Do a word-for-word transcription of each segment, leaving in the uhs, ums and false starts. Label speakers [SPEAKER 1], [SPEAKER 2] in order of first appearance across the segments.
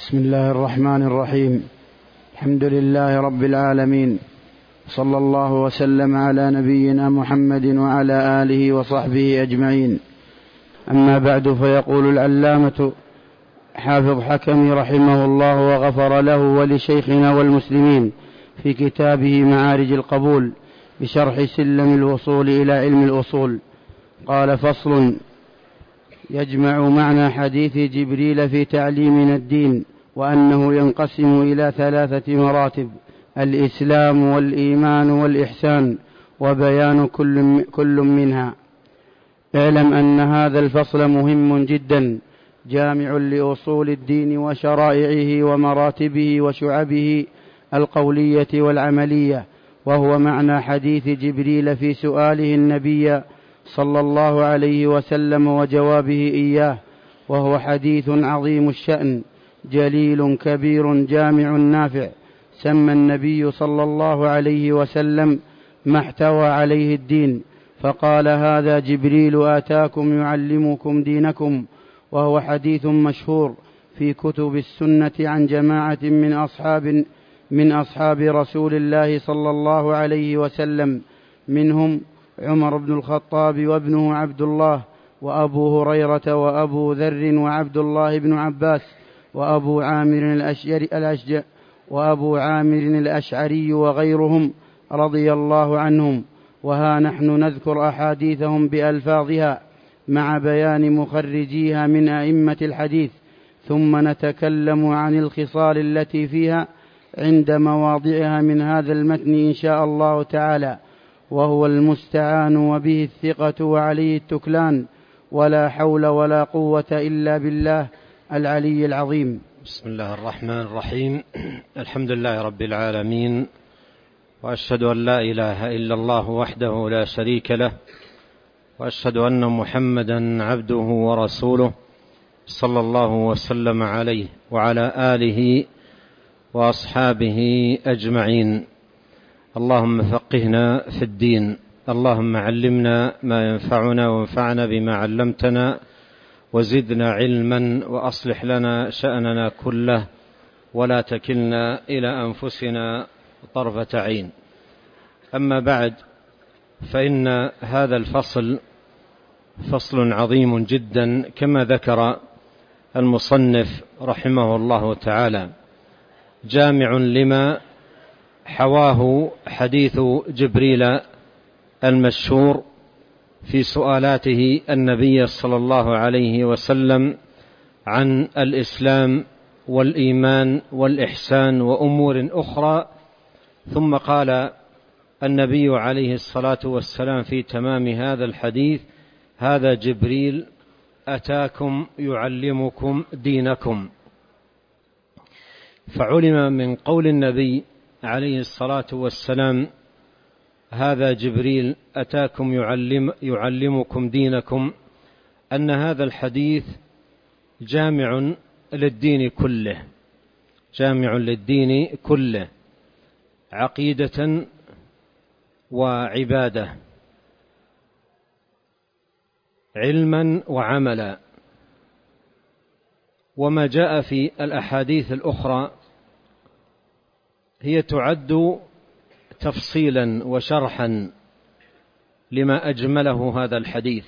[SPEAKER 1] بسم الله الرحمن الرحيم. الحمد لله رب العالمين، صلى الله وسلم على نبينا محمد وعلى آله وصحبه أجمعين. أما بعد، فيقول العلامة حافظ حكمي رحمه الله وغفر له ولشيخنا والمسلمين في كتابه معارج القبول بشرح سلم الوصول إلى علم الأصول، قال: فصل: يجمع معنى حديث جبريل في تعليمنا الدين، وأنه ينقسم إلى ثلاثة مراتب: الإسلام والإيمان والإحسان، وبيان كل, كل منها. اعلم أن هذا الفصل مهم جدا، جامع لأصول الدين وشرائعه ومراتبه وشعبه القولية والعملية، وهو معنى حديث جبريل في سؤاله النبي صلى الله عليه وسلم وجوابه إياه، وهو حديث عظيم الشأن جليل كبير جامع نافع، سمى النبي صلى الله عليه وسلم ما احتوى عليه الدين، فقال: هذا جبريل آتاكم يعلمكم دينكم. وهو حديث مشهور في كتب السنة عن جماعة من أصحاب من أصحاب رسول الله صلى الله عليه وسلم، منهم عمر بن الخطاب وابنه عبد الله، وأبو هريرة، وأبو ذر، وعبد الله بن عباس، وأبو عامر الأشجع وأبو عامر الأشعري وغيرهم رضي الله عنهم. وها نحن نذكر أحاديثهم بألفاظها مع بيان مخرجيها من أئمة الحديث، ثم نتكلم عن الخصال التي فيها عند مواضعها من هذا المتن إن شاء الله تعالى، وهو المستعان وبه الثقة وعليه التكلان، ولا حول ولا قوة إلا بالله العلي العظيم.
[SPEAKER 2] بسم الله الرحمن الرحيم. الحمد لله رب العالمين، وأشهد أن لا إله إلا الله وحده لا شريك له، وأشهد أن محمدا عبده ورسوله، صلى الله وسلم عليه وعلى آله وأصحابه أجمعين. اللهم فقهنا في الدين، اللهم علمنا ما ينفعنا وانفعنا بما علمتنا، وزدنا علما، وأصلح لنا شأننا كله، ولا تكلنا إلى أنفسنا طرفة عين. أما بعد، فإن هذا الفصل فصل عظيم جدا كما ذكر المصنف رحمه الله تعالى، جامع لما حواه حديث جبريل المشهور في سؤالاته النبي صلى الله عليه وسلم عن الإسلام والإيمان والإحسان وأمور أخرى. ثم قال النبي عليه الصلاة والسلام في تمام هذا الحديث: هذا جبريل أتاكم يعلمكم دينكم. فعلم من قول النبي عليه الصلاة والسلام: هذا جبريل أتاكم يعلم يعلمكم دينكم، أن هذا الحديث جامع للدين كله، جامع للدين كله، عقيدة وعبادة، علما وعملا. وما جاء في الأحاديث الأخرى هي تعد تفصيلا وشرحا لما أجمله هذا الحديث،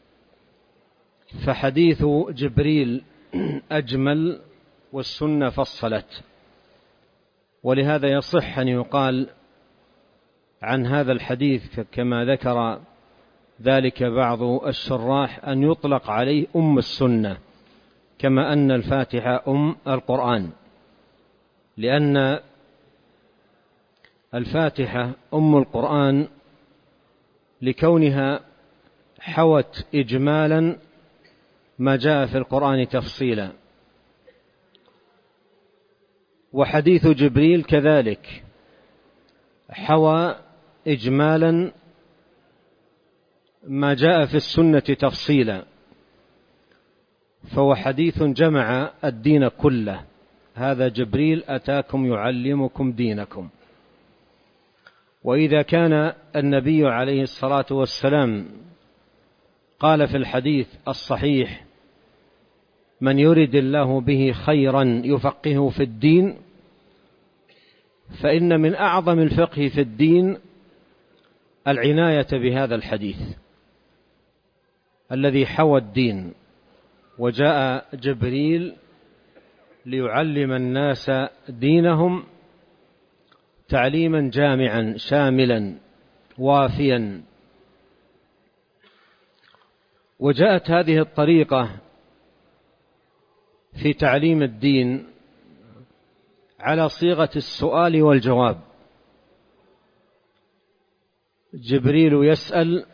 [SPEAKER 2] فحديث جبريل أجمل والسنة فصلت. ولهذا يصح أن يقال عن هذا الحديث كما ذكر ذلك بعض الشراح أن يطلق عليه أم السنة، كما أن الفاتحة أم القرآن، لأن الفاتحة أم القرآن لكونها حوت إجمالا ما جاء في القرآن تفصيلا. وحديث جبريل كذلك حوى إجمالا ما جاء في السنة تفصيلا، فهو حديث جمع الدين كله. هذا جبريل أتاكم يعلمكم دينكم. وإذا كان النبي عليه الصلاة والسلام قال في الحديث الصحيح: من يرد الله به خيرا يفقهه في الدين، فإن من أعظم الفقه في الدين العناية بهذا الحديث الذي حوى الدين. وجاء جبريل ليعلم الناس دينهم تعليما جامعا شاملا وافيا. وجاءت هذه الطريقة في تعليم الدين على صيغة السؤال والجواب. جبريل يسأل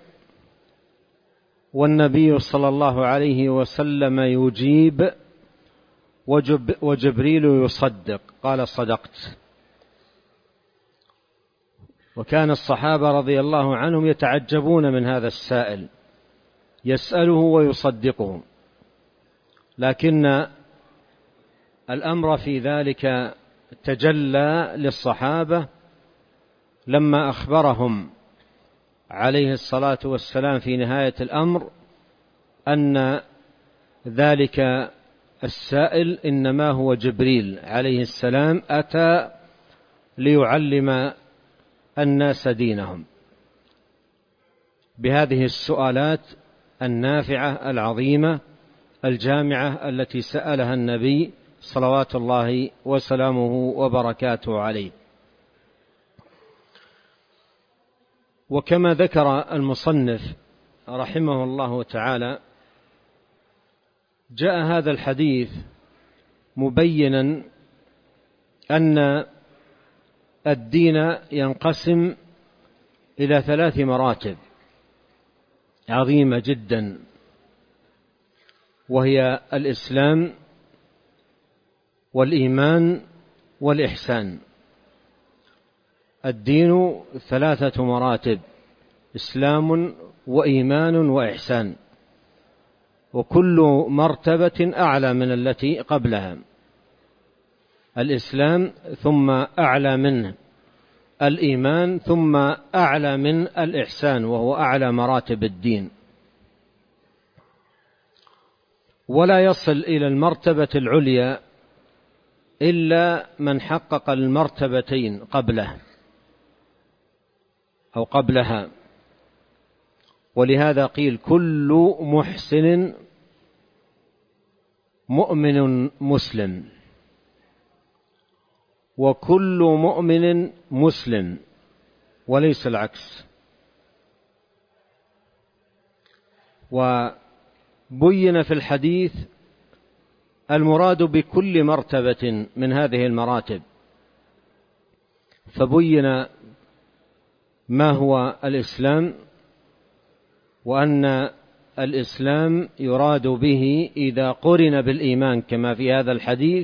[SPEAKER 2] والنبي صلى الله عليه وسلم يجيب، وجب وجبريل يصدق، قال صدقت. وكان الصحابة رضي الله عنهم يتعجبون من هذا السائل، يسأله ويصدقه، لكن الأمر في ذلك تجلى للصحابة لما أخبرهم عليه الصلاة والسلام في نهاية الأمر أن ذلك السائل إنما هو جبريل عليه السلام أتى ليعلم الناس دينهم بهذه السؤالات النافعة العظيمة الجامعة التي سألها النبي صلوات الله وسلامه وبركاته عليه. وكما ذكر المصنف رحمه الله تعالى، جاء هذا الحديث مبينا أن الدين ينقسم إلى ثلاث مراتب عظيمة جدا، وهي الإسلام والإيمان والإحسان. الدين ثلاثة مراتب: إسلام وإيمان وإحسان، وكل مرتبة أعلى من التي قبلها. الإسلام ثم أعلى منه الإيمان ثم أعلى من الإحسان، وهو أعلى مراتب الدين. ولا يصل إلى المرتبة العليا إلا من حقق المرتبتين قبله أو قبلها. ولهذا قيل كل محسن مؤمن مسلم، وكل مؤمن مسلم، وليس العكس. وبين في الحديث المراد بكل مرتبة من هذه المراتب، فبين ما هو الإسلام، وأن الإسلام يراد به إذا قرن بالإيمان كما في هذا الحديث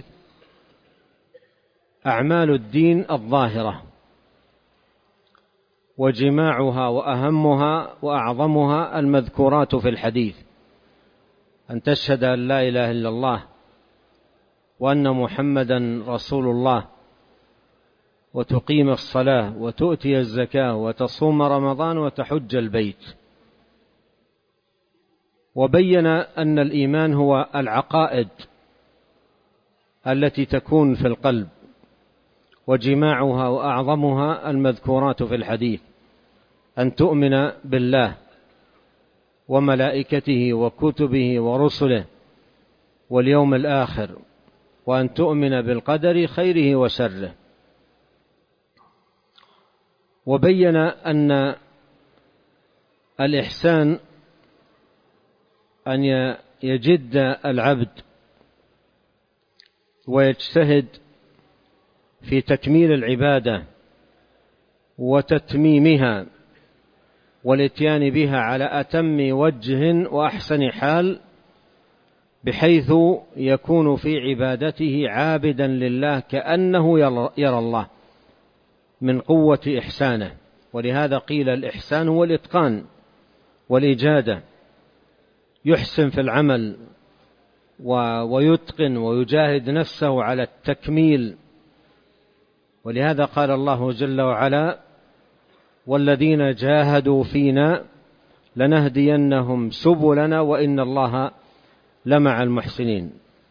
[SPEAKER 2] أعمال الدين الظاهرة، وجماعها وأهمها وأعظمها المذكورات في الحديث: أن تشهد أن لا إله إلا الله وأن محمدا رسول الله، وتقيم الصلاة، وتؤتي الزكاة، وتصوم رمضان، وتحج البيت. وبين أن الإيمان هو العقائد التي تكون في القلب، وجماعها وأعظمها المذكورات في الحديث: أن تؤمن بالله وملائكته وكتبه ورسله واليوم الآخر، وأن تؤمن بالقدر خيره وشره. وبين أن الإحسان أن يجد العبد ويجتهد في تكميل العبادة وتتميمها والاتيان بها على أتم وجه وأحسن حال، بحيث يكون في عبادته عابدا لله كأنه يرى الله من قوة إحسانه. ولهذا قيل الإحسان هو الإتقان والإجادة، يحسن في العمل ويتقن ويجاهد نفسه على التكميل. ولهذا قال الله جل وعلا: والذين جاهدوا فينا لنهدينهم سبلنا وإن الله لمع المحسنين.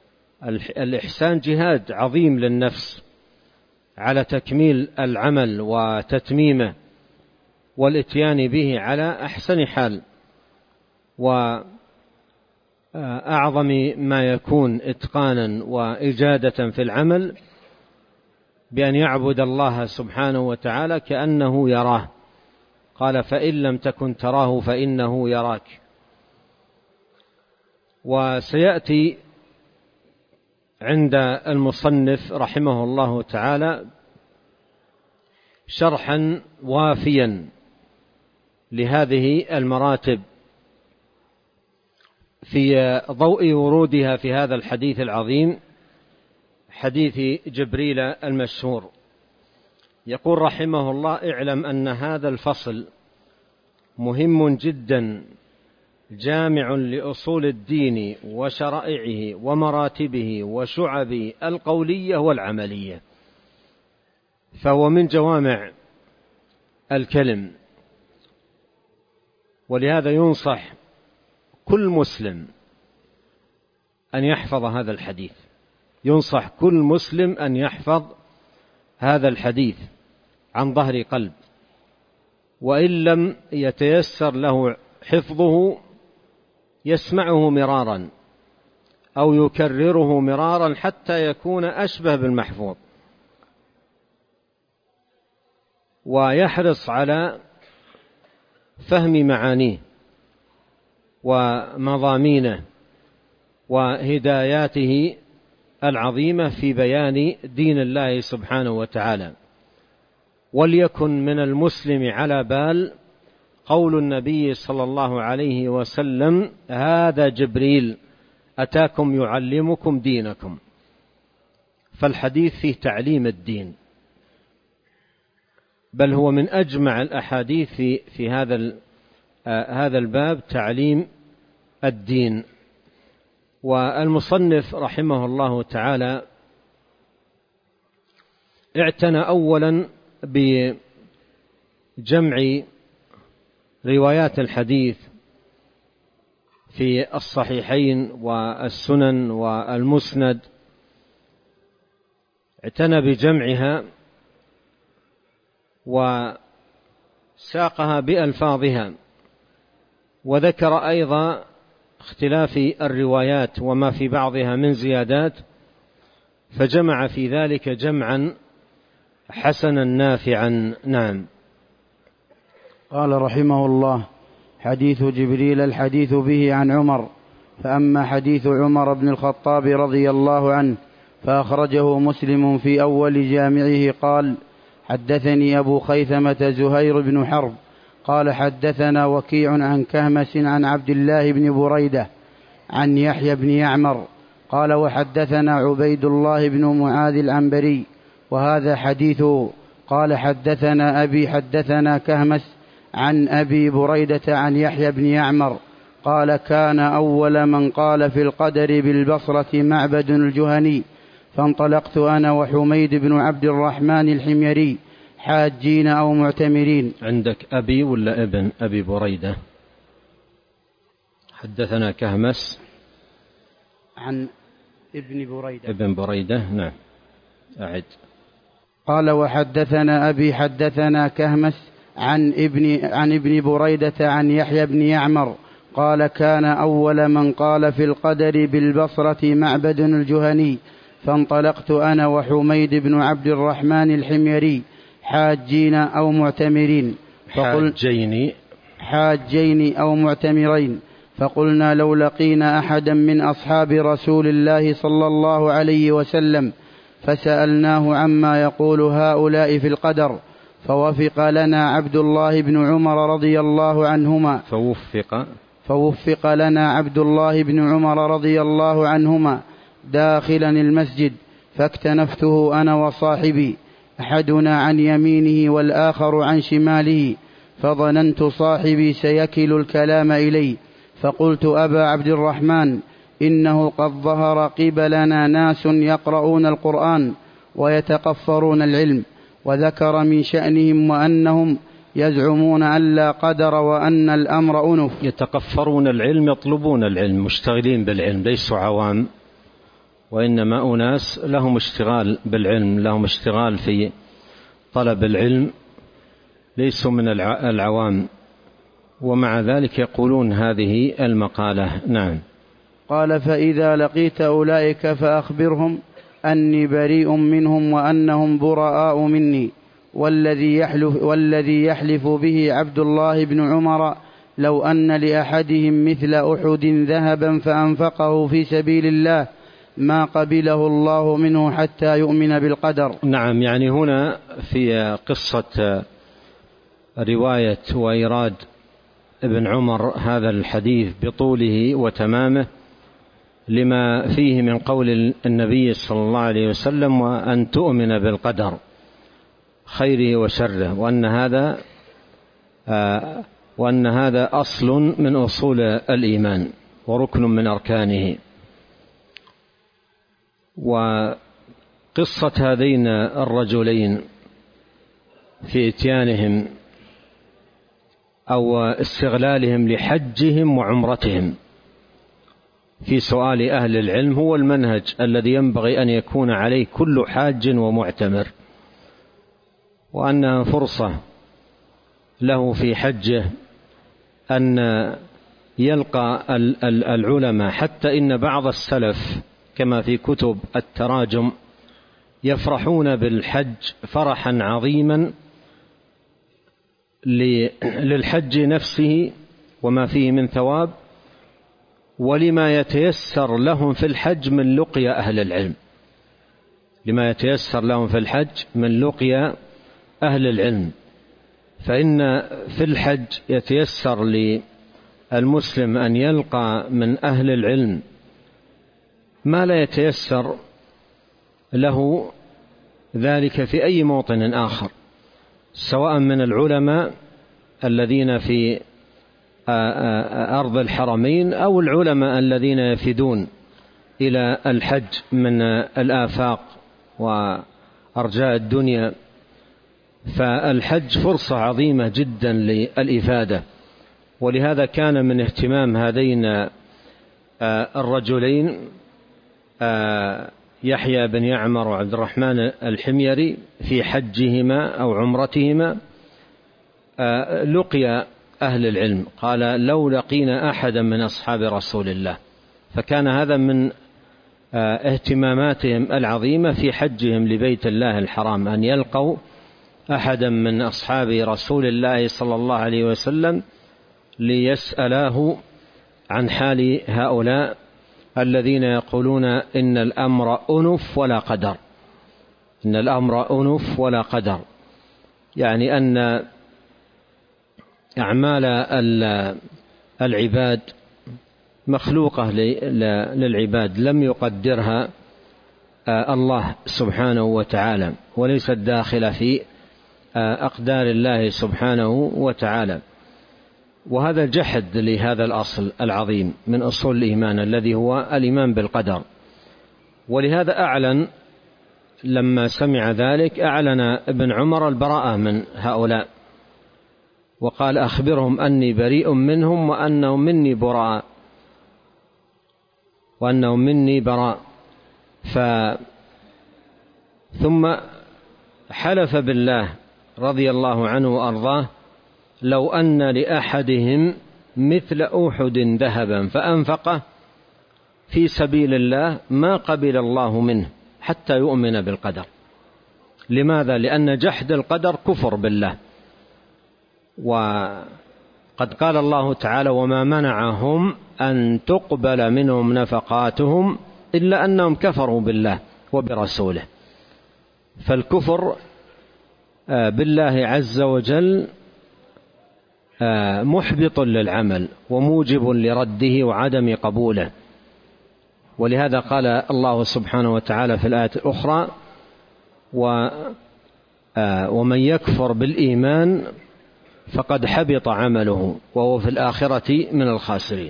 [SPEAKER 2] الإحسان جهاد عظيم للنفس على تكميل العمل وتتميمه والإتيان به على أحسن حال، وأعظم ما يكون إتقانا وإجادة في العمل بأن يعبد الله سبحانه وتعالى كأنه يراه. قال فإن لم تكن تراه فإنه يراك. وسيأتي عند المصنف رحمه الله تعالى شرحا وافيا لهذه المراتب في ضوء ورودها في هذا الحديث العظيم، حديث جبريل المشهور. يقول رحمه الله: اعلم أن هذا الفصل مهم جدا جامع لأصول الدين وشرائعه ومراتبه وشعبه القولية والعملية، فهو من جوامع الكلم، ولهذا ينصح كل مسلم أن يحفظ هذا الحديث، ينصح كل مسلم أن يحفظ هذا الحديث عن ظهر قلب، وإن لم يتيسر له حفظه يسمعه مرارا أو يكرره مرارا حتى يكون أشبه بالمحفوظ، ويحرص على فهم معانيه ومضامينه وهداياته العظيمة في بيان دين الله سبحانه وتعالى. وليكن من المسلم على بال قول النبي صلى الله عليه وسلم: هذا جبريل أتاكم يعلمكم دينكم. فالحديث فيه تعليم الدين، بل هو من أجمع الأحاديث في, في هذا هذا الباب، تعليم الدين. والمصنف رحمه الله تعالى اعتنى أولا بجمع روايات الحديث في الصحيحين والسنن والمسند، اعتنى بجمعها وساقها بألفاظها، وذكر أيضا اختلاف الروايات وما في بعضها من زيادات، فجمع في ذلك جمعا حسنا نافعا. نعم.
[SPEAKER 1] قال رحمه الله: حديث جبريل الحديث به عن عمر. فأما حديث عمر بن الخطاب رضي الله عنه فأخرجه مسلم في أول جامعه قال: حدثني أبو خيثمة زهير بن حرب قال حدثنا وكيع عن كهمس عن عبد الله بن بريدة عن يحيى بن يعمر قال: وحدثنا عبيد الله بن معاذ العنبري وهذا حديثه. قال: حدثنا أبي حدثنا كهمس عن أبي بريدة عن يحيى بن يعمر قال: كان أول من قال في القدر بالبصرة معبد الجهني، فانطلقت أنا وحميد بن عبد الرحمن الحميري حاجين أو معتمرين.
[SPEAKER 2] عندك أبي ولا ابن أبي بريدة؟ حدثنا كهمس
[SPEAKER 1] عن ابن بريدة.
[SPEAKER 2] ابن بريدة. نعم. أعد.
[SPEAKER 1] قال: وحدثنا أبي حدثنا كهمس عن ابن عن ابن بريدة عن يحيى بن يعمر قال: كان أول من قال في القدر بالبصرة معبد الجهني، فانطلقت أنا وحميد بن عبد الرحمن الحميري حاجين أو معتمرين.
[SPEAKER 2] حاجين
[SPEAKER 1] حاجين أو معتمرين فقلنا: لو لقينا أحدا من أصحاب رسول الله صلى الله عليه وسلم فسألناه عما يقول هؤلاء في القدر، فوفق لنا عبد الله بن عمر رضي الله عنهما
[SPEAKER 2] فوفق
[SPEAKER 1] فوفق لنا عبد الله بن عمر رضي الله عنهما داخلا المسجد، فاكتنفته أنا وصاحبي، أحدنا عن يمينه والآخر عن شماله، فظننت صاحبي سيكل الكلام إلي، فقلت: أبا عبد الرحمن، إنه قد ظهر قبلنا ناس يقرؤون القرآن ويتقفرون العلم، وذكر من شأنهم وأنهم يزعمون أن لا قدر وأن الأمر أنف.
[SPEAKER 2] يتقفرون العلم، يطلبون العلم، مشتغلين بالعلم، ليسوا عوام، وإنما أناس لهم اشتغال بالعلم، لهم اشتغال في طلب العلم، ليسوا من العوام، ومع ذلك يقولون هذه المقالة. نعم.
[SPEAKER 1] قال: فإذا لقيت أولئك فأخبرهم أني بريء منهم وأنهم براء مني، والذي يحلف, والذي يحلف به عبد الله بن عمر لو أن لأحدهم مثل أحد ذهبا فأنفقه في سبيل الله ما قبله الله منه حتى يؤمن بالقدر.
[SPEAKER 2] نعم، يعني هنا في قصة رواية وإيراد ابن عمر هذا الحديث بطوله وتمامه لما فيه من قول النبي صلى الله عليه وسلم: وأن تؤمن بالقدر خيره وشره، وأن هذا آه وأن هذا أصل من أصول الإيمان وركن من أركانه. وقصة هذين الرجلين في إتيانهم أو استغلالهم لحجهم وعمرتهم في سؤال أهل العلم هو المنهج الذي ينبغي أن يكون عليه كل حاج ومعتمر، وأنها فرصة له في حجه أن يلقى العلماء، حتى إن بعض السلف كما في كتب التراجم يفرحون بالحج فرحا عظيما للحج نفسه وما فيه من ثواب، ولما يتيسر لهم في الحج من لقيا أهل العلم، لما يتيسر لهم في الحج من لقيا أهل العلم. فإن في الحج يتيسر للمسلم أن يلقى من أهل العلم ما لا يتيسر له ذلك في أي موطن آخر، سواء من العلماء الذين في أرض الحرمين أو العلماء الذين يفدون إلى الحج من الآفاق وأرجاء الدنيا. فالحج فرصة عظيمة جدا للإفادة، ولهذا كان من اهتمام هذين الرجلين يحيى بن يعمر وعبد الرحمن الحميري في حجهما أو عمرتهما لقيا أهل العلم. قال: لو لقينا أحدا من أصحاب رسول الله. فكان هذا من اهتماماتهم العظيمة في حجهم لبيت الله الحرام، أن يلقوا أحدا من أصحاب رسول الله صلى الله عليه وسلم ليسألاه عن حال هؤلاء الذين يقولون إن الأمر أنف ولا قدر، إن الأمر أنف ولا قدر، يعني أن أعمال العباد مخلوقة للعباد، لم يقدرها الله سبحانه وتعالى، وليست داخلة في أقدار الله سبحانه وتعالى. وهذا جحد لهذا الأصل العظيم من أصول الإيمان الذي هو الإيمان بالقدر. ولهذا أعلن لما سمع ذلك أعلن ابن عمر البراءة من هؤلاء، وقال: أخبرهم أني بريء منهم وأنهم مني براء وأنهم مني براء. ف ثم حلف بالله رضي الله عنه وأرضاه: لو أن لأحدهم مثل أحد ذهبا فأنفقه في سبيل الله ما قبل الله منه حتى يؤمن بالقدر. لماذا؟ لأن جحد القدر كفر بالله، وقد قال الله تعالى: وما منعهم أن تقبل منهم نفقاتهم إلا أنهم كفروا بالله وبرسوله. فالكفر بالله عز وجل محبط للعمل وموجب لرده وعدم قبوله. ولهذا قال الله سبحانه وتعالى في الآية الأخرى: ومن يكفر بالإيمان فقد حبط عمله وهو في الآخرة من الخاسرين.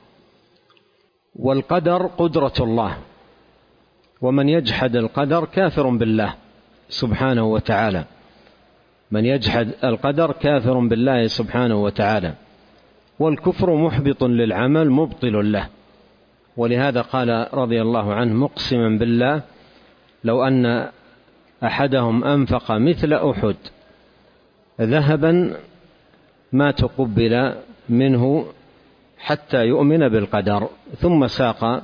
[SPEAKER 2] والقدر قدرة الله، ومن يجحد القدر كافر بالله سبحانه وتعالى. من يجحد القدر كافر بالله سبحانه وتعالى. والكفر محبط للعمل مبطل له، ولهذا قال رضي الله عنه مقسما بالله لو أن أحدهم أنفق مثل أحد ذهبا ما تقبل منه حتى يؤمن بالقدر. ثم ساق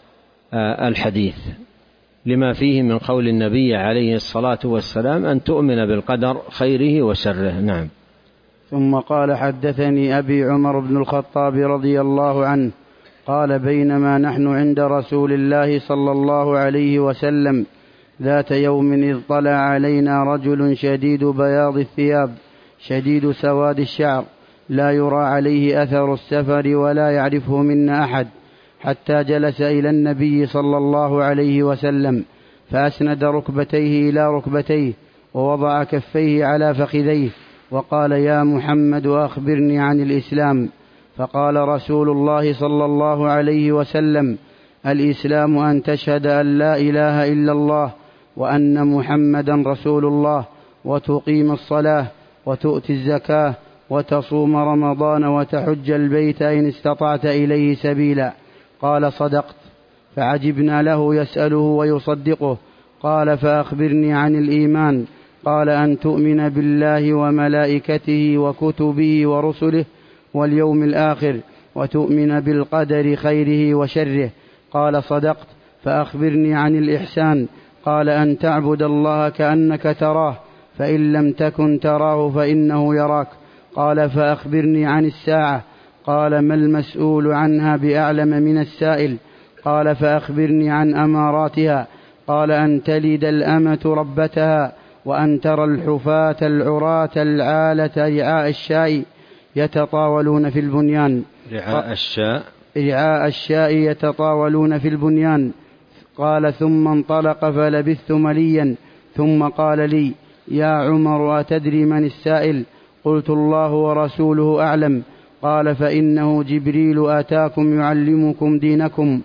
[SPEAKER 2] الحديث لما فيه من قول النبي عليه الصلاة والسلام أن تؤمن بالقدر خيره وشره. نعم.
[SPEAKER 1] ثم قال حدثني أبي عمر بن الخطاب رضي الله عنه قال بينما نحن عند رسول الله صلى الله عليه وسلم ذات يوم إذ طلع علينا رجل شديد بياض الثياب شديد سواد الشعر لا يرى عليه أثر السفر ولا يعرفه منا أحد، حتى جلس إلى النبي صلى الله عليه وسلم فأسند ركبتيه إلى ركبتيه ووضع كفيه على فخذيه وقال يا محمد أخبرني عن الإسلام. فقال رسول الله صلى الله عليه وسلم الإسلام أن تشهد أن لا إله إلا الله وأن محمدا رسول الله وتقيم الصلاة وتؤتي الزكاة وتصوم رمضان وتحج البيت إن استطعت إليه سبيلا. قال صدقت. فعجبنا له يسأله ويصدقه. قال فأخبرني عن الإيمان. قال أن تؤمن بالله وملائكته وكتبه ورسله واليوم الآخر وتؤمن بالقدر خيره وشره. قال صدقت. فأخبرني عن الإحسان. قال أن تعبد الله كأنك تراه فإن لم تكن تراه فإنه يراك. قال فأخبرني عن الساعة. قال ما المسؤول عنها بأعلم من السائل. قال فأخبرني عن أماراتها. قال أن تلد الأمة ربتها وأن ترى الحفاة العراة العالة رعاء الشاء يتطاولون في البنيان.
[SPEAKER 2] رعاء الشاء
[SPEAKER 1] رعاء الشاء يتطاولون في البنيان. قال ثم انطلق فلبثت مليا ثم قال لي يا عمر أتدري من السائل؟ قلت الله ورسوله أعلم. قال فإنه جبريل آتاكم يعلمكم دينكم.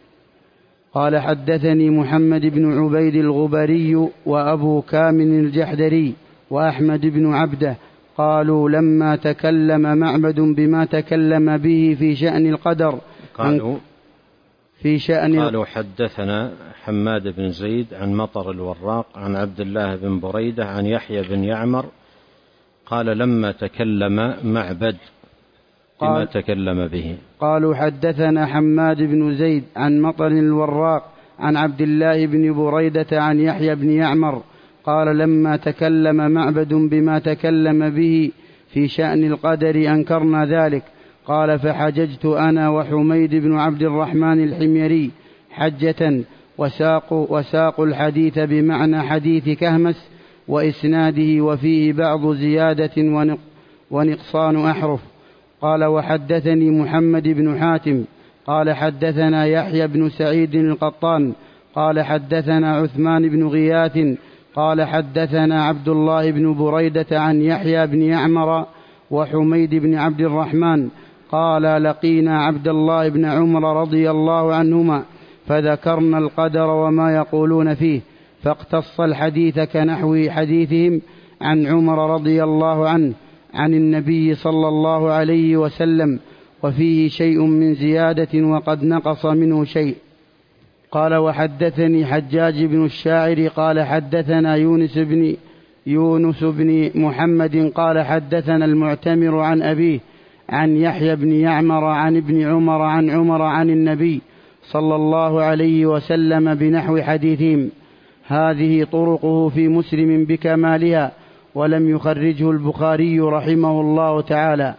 [SPEAKER 1] قال حدثني محمد بن عبيد الغبري وأبو كامل الجحدري وأحمد بن عبده قالوا لما تكلم معبد بما تكلم به في شأن القدر
[SPEAKER 2] قالوا
[SPEAKER 1] في شأن
[SPEAKER 2] قالوا حدثنا حماد بن زيد عن مطر الوراق عن عبد الله بن بريدة عن يحيى بن يعمر قال لما تكلم معبد بما تكلم به.
[SPEAKER 1] قالوا حدثنا حماد بن زيد عن مطر الوراق عن عبد الله بن بريدة عن يحيى بن يعمر قال لما تكلم معبد بما تكلم به في شأن القدر أنكرنا ذلك. قال فحججت أنا وحميد بن عبد الرحمن الحميري حجة وساقوا وساق الحديث بمعنى حديث كهمس وإسناده وفيه بعض زيادة ونقصان أحرف. قال وحدثني محمد بن حاتم قال حدثنا يحيى بن سعيد القطان قال حدثنا عثمان بن غياث قال حدثنا عبد الله بن بريدة عن يحيى بن يعمر وحميد بن عبد الرحمن قال لقينا عبد الله بن عمر رضي الله عنهما فذكرنا القدر وما يقولون فيه فاقتص الحديث كنحو حديثهم عن عمر رضي الله عنه عن النبي صلى الله عليه وسلم وفيه شيء من زيادة وقد نقص منه شيء. قال وحدثني حجاج بن الشاعر قال حدثنا يونس بن يونس بن محمد قال حدثنا المعتمر عن أبيه عن يحيى بن يعمر عن ابن عمر عن عمر عن النبي صلى الله عليه وسلم بنحو حديثهم. هذه طرقه في مسلم بكمالها ولم يخرجه البخاري رحمه الله تعالى.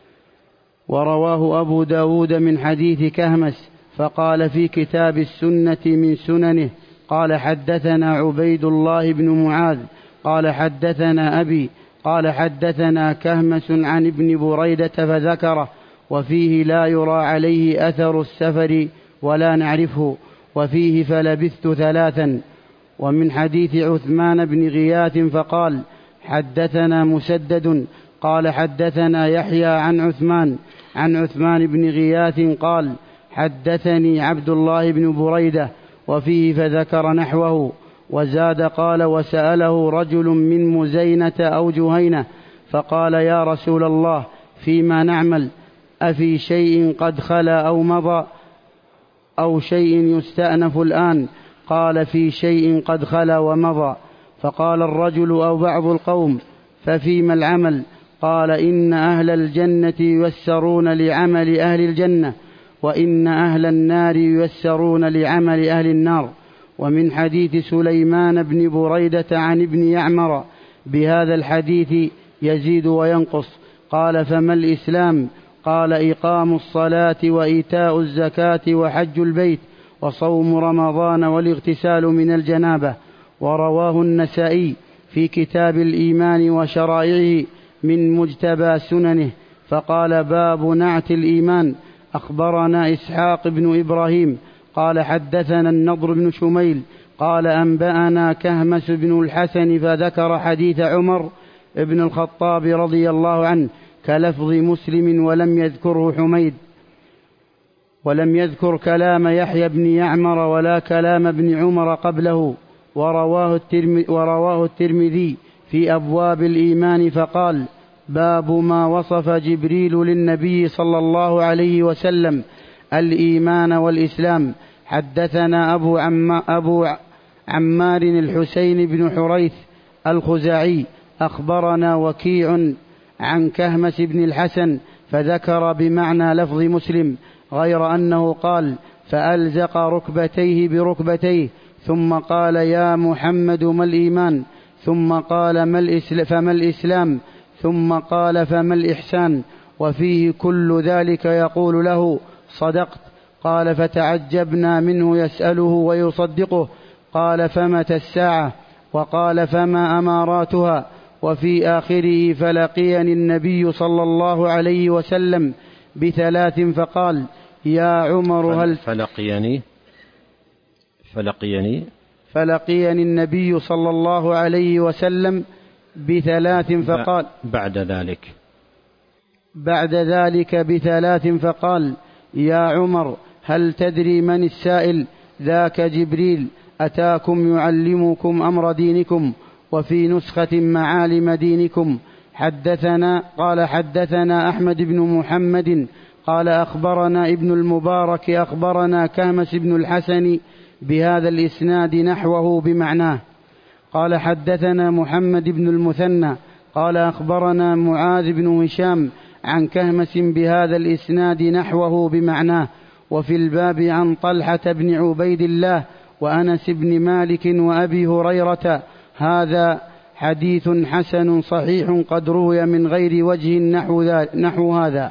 [SPEAKER 1] ورواه أبو داود من حديث كهمس فقال في كتاب السنة من سننه قال حدثنا عبيد الله بن معاذ قال حدثنا أبي قال حدثنا كهمس عن ابن بريدة فذكره وفيه لا يرى عليه أثر السفر ولا نعرفه وفيه فلبثت ثلاثا. ومن حديث عثمان بن غياث فقال حدثنا مسدد قال حدثنا يحيى عن عثمان عن عثمان بن غياث قال حدثني عبد الله بن بريدة وفيه فذكر نحوه وزاد قال وسأله رجل من مزينة أو جهينة فقال يا رسول الله فيما نعمل أفي شيء قد خلا أو مضى أو شيء يستأنف الآن؟ قال: في شيء قد خلا ومضى. فقال الرجل أو بعض القوم: ففيما العمل؟ قال: إن أهل الجنة ييسرون لعمل أهل الجنة، وإن أهل النار ييسرون لعمل أهل النار. ومن حديث سليمان بن بريدة عن ابن يعمر بهذا الحديث يزيد وينقص. قال: فما الإسلام؟ قال: إقام الصلاة وإيتاء الزكاة وحج البيت وصوم رمضان والاغتسال من الجنابة. ورواه النسائي في كتاب الإيمان وشرائعه من مجتبى سننه. فقال: باب نعت الإيمان. أخبرنا إسحاق بن إبراهيم قال: حدثنا النضر بن شميل قال: أنبأنا كهمس بن الحسن فذكر حديث عمر بن الخطاب رضي الله عنه كلفظ مسلم ولم يذكره حميد، ولم يذكر كلام يحيى بن يعمر ولا كلام ابن عمر قبله. ورواه الترمذي, ورواه الترمذي في أبواب الإيمان فقال: باب ما وصف جبريل للنبي صلى الله عليه وسلم الإيمان والإسلام. حدثنا أبو, عم أبو عمار الحسين بن حريث الخزاعي أخبرنا وكيع عن كهمس بن الحسن فذكر بمعنى لفظ مسلم، غير أنه قال: فألزق ركبتيه بركبتيه ثم قال: يا محمد ما الإيمان؟ ثم قال: ما الإسلام؟ فما الإسلام؟ ثم قال: فما الإحسان؟ وفيه كل ذلك يقول له: صدقت. قال: فتعجبنا منه يسأله ويصدقه. قال: فمتى الساعة؟ وقال: فما أماراتها؟ وفي آخره: فلقيني النبي صلى الله عليه وسلم بثلاث فقال: يا عمر هل
[SPEAKER 2] فلقيني فلقيني
[SPEAKER 1] فلقيني النبي صلى الله عليه وسلم بثلاث فقال
[SPEAKER 2] بعد ذلك
[SPEAKER 1] بعد ذلك بثلاث فقال: يا عمر هل تدري من السائل؟ ذاك جبريل أتاكم يعلمكم أمر دينكم، وفي نسخة معالم دينكم. حدثنا قال حدثنا أحمد بن محمد قال: أخبرنا ابن المبارك أخبرنا كهمس بن الحسن بهذا الإسناد نحوه بمعناه. قال: حدثنا محمد بن المثنى قال: أخبرنا معاذ بن هشام عن كهمس بهذا الإسناد نحوه بمعناه. وفي الباب عن طلحة بن عبيد الله وأنس بن مالك وأبي هريرة. هذا حديث حسن صحيح قد روي من غير وجه نحو, نحو هذا.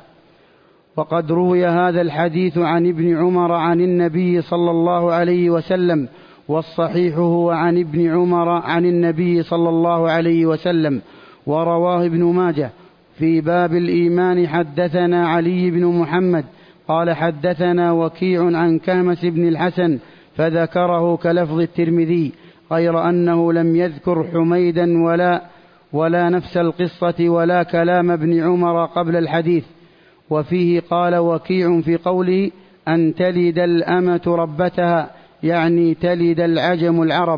[SPEAKER 1] وقد روي هذا الحديث عن ابن عمر عن النبي صلى الله عليه وسلم، والصحيح هو عن ابن عمر عن النبي صلى الله عليه وسلم. ورواه ابن ماجه في باب الإيمان. حدثنا علي بن محمد قال: حدثنا وكيع عن كهمس بن الحسن فذكره كلفظ الترمذي، غير أنه لم يذكر حميدا ولا, ولا نفس القصة ولا كلام ابن عمر قبل الحديث. وفيه قال وكيع في قوله: أن تلد الأمة ربتها، يعني تلد العجم العرب.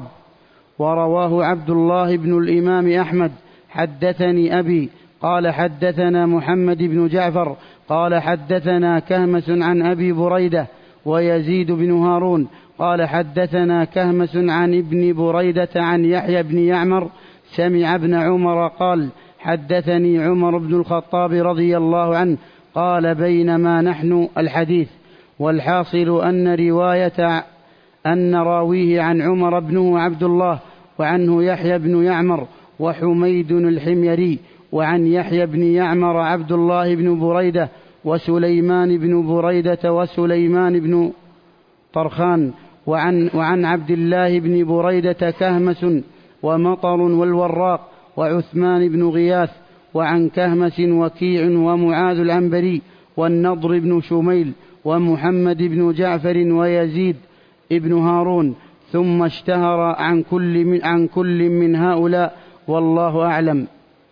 [SPEAKER 1] ورواه عبد الله بن الإمام أحمد: حدثني أبي قال: حدثنا محمد بن جعفر قال: حدثنا كهمس عن أبي بريدة ويزيد بن هارون قال: حدثنا كهمس عن ابن بريدة عن يحيى بن يعمر سمع ابن عمر قال: حدثني عمر بن الخطاب رضي الله عنه قال: بينما نحن الحديث. والحاصل أن رواية أن راويه عن عمر ابنه عبد الله، وعنه يحيى بن يعمر وحميد الحميري، وعن يحيى بن يعمر عبد الله بن بريدة وسليمان بن بريدة وسليمان بن طرخان، وعن, وعن عبد الله بن بريدة كهمس ومطر والوراق وعثمان بن غياث، وعن كهمس وكيع ومعاذ العنبري والنضر بن شميل ومحمد بن جعفر ويزيد ابن هارون، ثم اشتهر عن كل من, عن كل من هؤلاء، والله أعلم.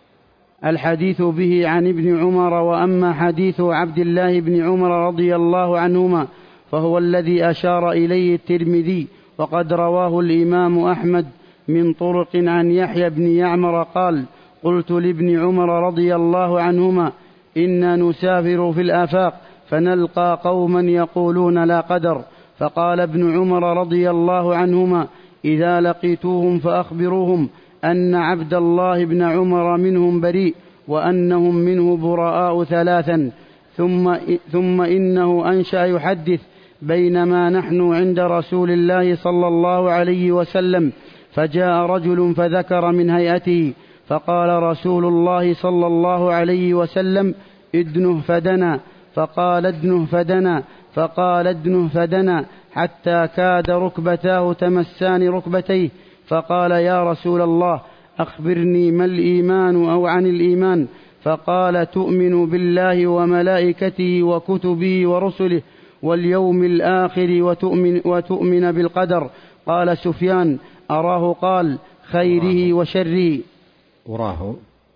[SPEAKER 1] الحديث به عن ابن عمر. وأما حديث عبد الله بن عمر رضي الله عنهما فهو الذي أشار إليه الترمذي، وقد رواه الإمام أحمد من طرق عن يحيى بن يعمر قال: قلت لابن عمر رضي الله عنهما: إنا نسافر في الآفاق فنلقى قوما يقولون لا قدر، فقال ابن عمر رضي الله عنهما: إذا لقيتوهم فأخبروهم أن عبد الله بن عمر منهم بريء وأنهم منه براء ثلاثا. ثم, ثم إنه أنشأ يحدث: بينما نحن عند رسول الله صلى الله عليه وسلم فجاء رجل فذكر من هيئته، فقال رسول الله صلى الله عليه وسلم: ادنه فدنا. فقال ادنه فدنا، فقال ادنه فدنا، حتى كاد ركبتاه تمسان ركبتيه. فقال: يا رسول الله، أخبرني ما الإيمان أو عن الإيمان؟ فقال: تؤمن بالله وملائكته وكتبه ورسله واليوم الآخر وتؤمن, وتؤمن بالقدر. قال سفيان: أراه قال: خيره وشره.
[SPEAKER 2] أراه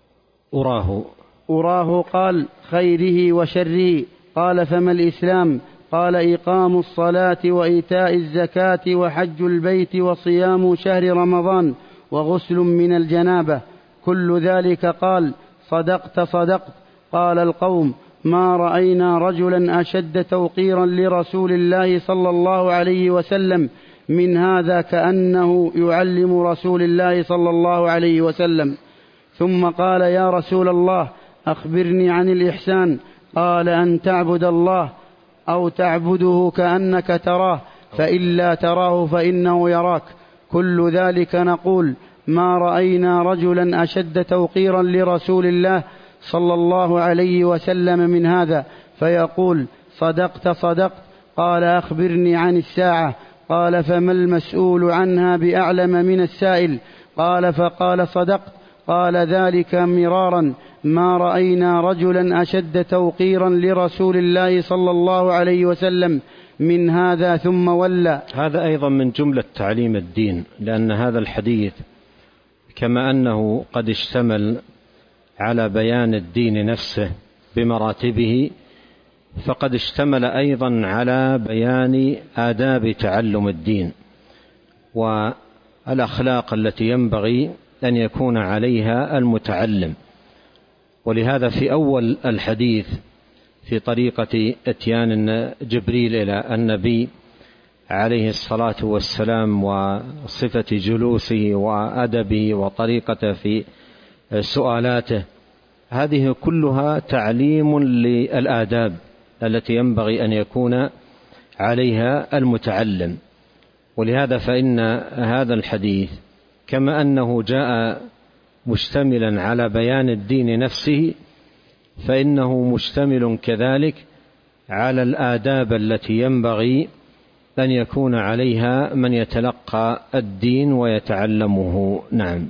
[SPEAKER 2] أراه
[SPEAKER 1] أراه قال: خيره وشره. قال: فما الإسلام؟ قال: إقام الصلاة وإيتاء الزكاة وحج البيت وصيام شهر رمضان وغسل من الجنابة، كل ذلك. قال: صدقت صدقت. قال القوم: ما رأينا رجلا أشد توقيرا لرسول الله صلى الله عليه وسلم من هذا، كأنه يعلم رسول الله صلى الله عليه وسلم. ثم قال: يا رسول الله، أخبرني عن الإحسان. قال: أن تعبد الله أو تعبده كأنك تراه، فإن لا تراه فإنه يراك، كل ذلك. نقول: ما رأينا رجلا أشد توقيرا لرسول الله صلى الله عليه وسلم من هذا. فيقول: صدقت صدقت. قال: أخبرني عن الساعة. قال: فما المسؤول عنها بأعلم من السائل؟ قال: فقال: صدقت. قال: ذلك مرارا، ما رأينا رجلا أشد توقيرا لرسول الله صلى الله عليه وسلم من هذا. ثم ولى.
[SPEAKER 2] هذا أيضا من جملة تعليم الدين، لأن هذا الحديث كما أنه قد اشتمل على بيان الدين نفسه بمراتبه، فقد اشتمل أيضا على بيان آداب تعلم الدين والأخلاق التي ينبغي أن يكون عليها المتعلم. ولهذا في أول الحديث في طريقة إتيان جبريل إلى النبي عليه الصلاة والسلام وصفة جلوسه وأدبه وطريقته في سؤالاته، هذه كلها تعليم للآداب التي ينبغي أن يكون عليها المتعلم. ولهذا فإن هذا الحديث كما أنه جاء مشتملا على بيان الدين نفسه، فإنه مشتمل كذلك على الآداب التي ينبغي أن يكون عليها من يتلقى الدين ويتعلمه. نعم.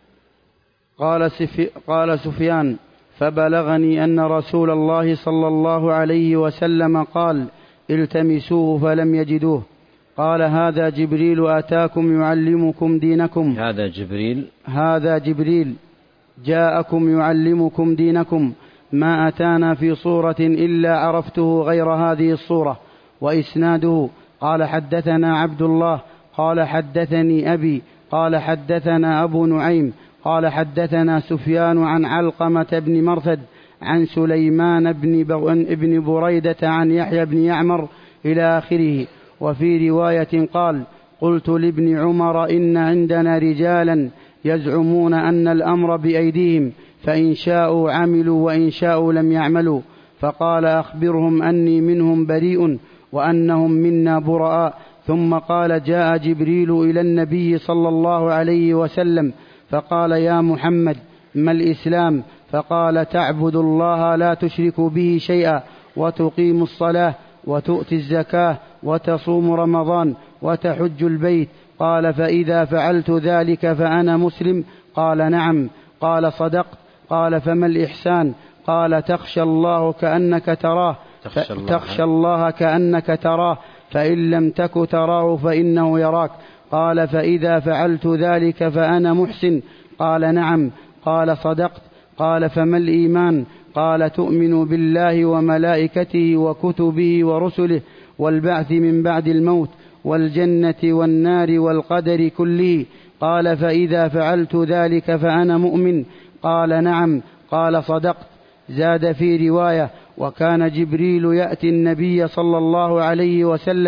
[SPEAKER 1] قال, قال سفيان: فبلغني أن رسول الله صلى الله عليه وسلم قال: التمسوه فلم يجدوه. قال: هذا جبريل أتاكم يعلمكم دينكم.
[SPEAKER 2] هذا جبريل
[SPEAKER 1] هذا جبريل جاءكم يعلمكم دينكم، ما أتانا في صورة إلا عرفته غير هذه الصورة. وإسناده: قال: حدثنا عبد الله قال: حدثني أبي قال: حدثنا أبو نعيم قال: حدثنا سفيان عن علقمة بن مرثد عن سليمان بن بريدة عن يحيى بن يعمر إلى آخره. وفي رواية قال: قلت لابن عمر: إن عندنا رجالا يزعمون أن الأمر بأيديهم، فإن شاءوا عملوا وإن شاءوا لم يعملوا. فقال: أخبرهم أني منهم بريء وأنهم منا براء. ثم قال: جاء جبريل إلى النبي صلى الله عليه وسلم فقال: يا محمد، ما الإسلام؟ فقال: تعبد الله لا تشرك به شيئا، وتقيم الصلاة، وتؤتي الزكاة، وتصوم رمضان، وتحج البيت. قال: فإذا فعلت ذلك فأنا مسلم. قال: نعم. قال: صدقت. قال: فما الإحسان؟ قال: تخشى الله كأنك تراه
[SPEAKER 2] تخشى الله,
[SPEAKER 1] تخشى الله كأنك تراه، فإن لم تك تراه فإنه يراك. قال: فإذا فعلت ذلك فأنا محسن. قال: نعم. قال: صدقت. قال: فما الإيمان؟ قال: تؤمن بالله وملائكته وكتبه ورسله والبعث من بعد الموت والجنة والنار والقدر كله. قال: فإذا فعلت ذلك فأنا مؤمن. قال: نعم. قال: صدقت. زاد في رواية: وكان جبريل يأتي النبي صلى الله عليه وسلم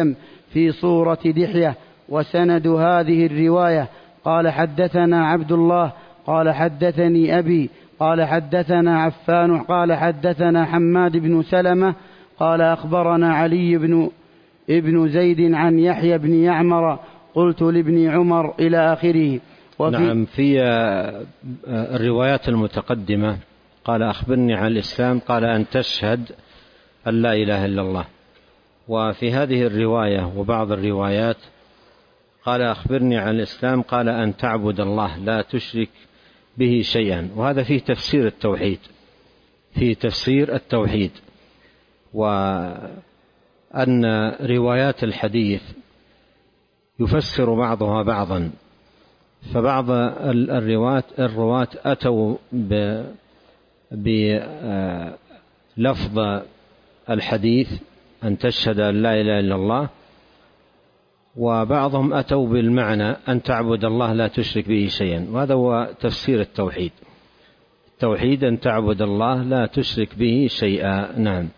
[SPEAKER 1] في صورة دحية. وسند هذه الرواية: قال حدثنا عبد الله قال حدثني أبي قال حدثنا عفان قال حدثنا حماد بن سلمة قال أخبرنا علي بن ابن زيد عن يحيى بن يعمر قلت لابن عمر إلى آخره.
[SPEAKER 2] نعم. في الروايات المتقدمة قال أخبرني عن الإسلام قال أن تشهد أن لا إله إلا الله. وفي هذه الرواية وبعض الروايات قال أخبرني عن الإسلام قال أن تعبد الله لا تشرك به شيئا. وهذا فيه تفسير التوحيد، فيه تفسير التوحيد، وأن روايات الحديث يفسر بعضها بعضا. فبعض الرواة الرواة أتوا بلفظ الحديث أن تشهد أن لا إله إلا الله، وبعضهم أتوا بالمعنى أن تعبد الله لا تشرك به شيئا. وهذا هو تفسير التوحيد. التوحيد أن تعبد الله لا تشرك به شيئا. نعم.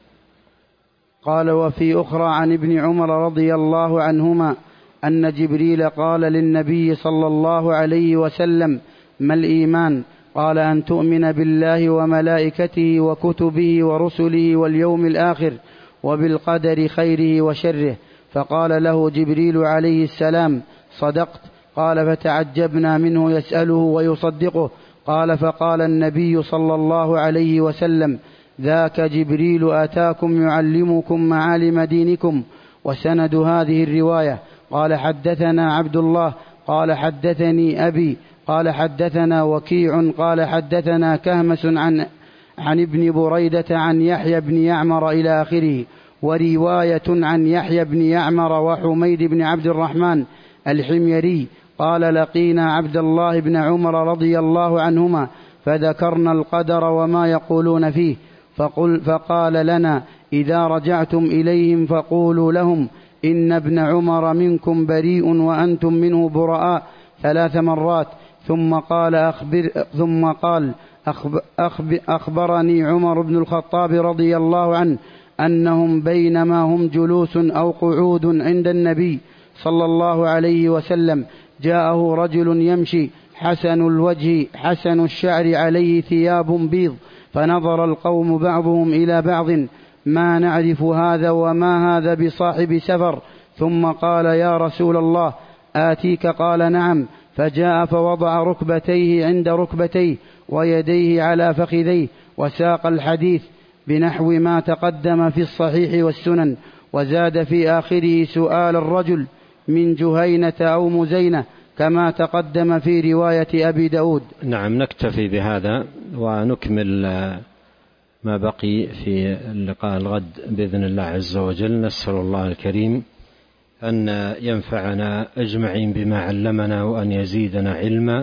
[SPEAKER 1] قال: وفي أخرى عن ابن عمر رضي الله عنهما أن جبريل قال للنبي صلى الله عليه وسلم: ما الإيمان؟ قال: أن تؤمن بالله وملائكته وكتبه ورسله واليوم الآخر وبالقدر خيره وشره. فقال له جبريل عليه السلام: صدقت. قال: فتعجبنا منه يسأله ويصدقه. قال: فقال النبي صلى الله عليه وسلم: ذاك جبريل أتاكم يعلمكم معالم دينكم. وسند هذه الرواية: قال حدثنا عبد الله قال حدثني أبي قال حدثنا وكيع قال حدثنا كهمس عن عن ابن بريدة عن يحيى بن يعمر إلى آخره. ورواية عن يحيى بن يعمر وحميد بن عبد الرحمن الحميري قال: لقينا عبد الله بن عمر رضي الله عنهما فذكرنا القدر وما يقولون فيه، فقل فقال لنا: إذا رجعتم إليهم فقولوا لهم إن ابن عمر منكم بريء وأنتم منه براء ثلاث مرات. ثم قال أخبر ثم قال أخبر أخبرني عمر بن الخطاب رضي الله عنه أنهم بينما هم جلوس أو قعود عند النبي صلى الله عليه وسلم جاءه رجل يمشي حسن الوجه حسن الشعر عليه ثياب بيض، فنظر القوم بعضهم إلى بعض: ما نعرف هذا وما هذا بصاحب سفر. ثم قال: يا رسول الله آتيك؟ قال: نعم. فجاء فوضع ركبتيه عند ركبتيه ويديه على فخذيه وساق الحديث بنحو ما تقدم في الصحيح والسنن، وزاد في آخره سؤال الرجل من جهينة أو مزينة كما تقدم في رواية أبي داود.
[SPEAKER 2] نعم. نكتفي بهذا ونكمل ما بقي في اللقاء الغد بإذن الله عز وجل. نسأل الله الكريم أن ينفعنا أجمعين بما علمنا وأن يزيدنا علما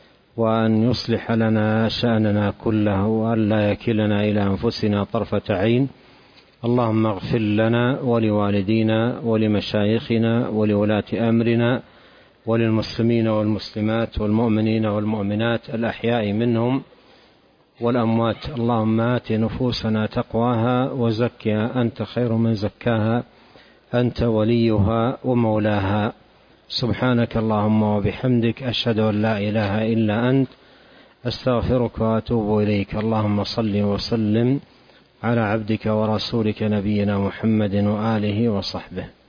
[SPEAKER 2] وأن يصلح لنا شأننا كله وأن لا يكلنا إلى أنفسنا طرفة عين. اللهم اغفر لنا ولوالدينا ولمشايخنا ولولاة أمرنا وللمسلمين والمسلمات والمؤمنين والمؤمنات الأحياء منهم والأموات. اللهم آت نفوسنا تقواها وزكها أنت خير من زكاها أنت وليها ومولاها. سبحانك اللهم وبحمدك أشهد أن لا إله إلا أنت أستغفرك وأتوب إليك. اللهم صل وسلم على عبدك ورسولك نبينا محمد وآله وصحبه.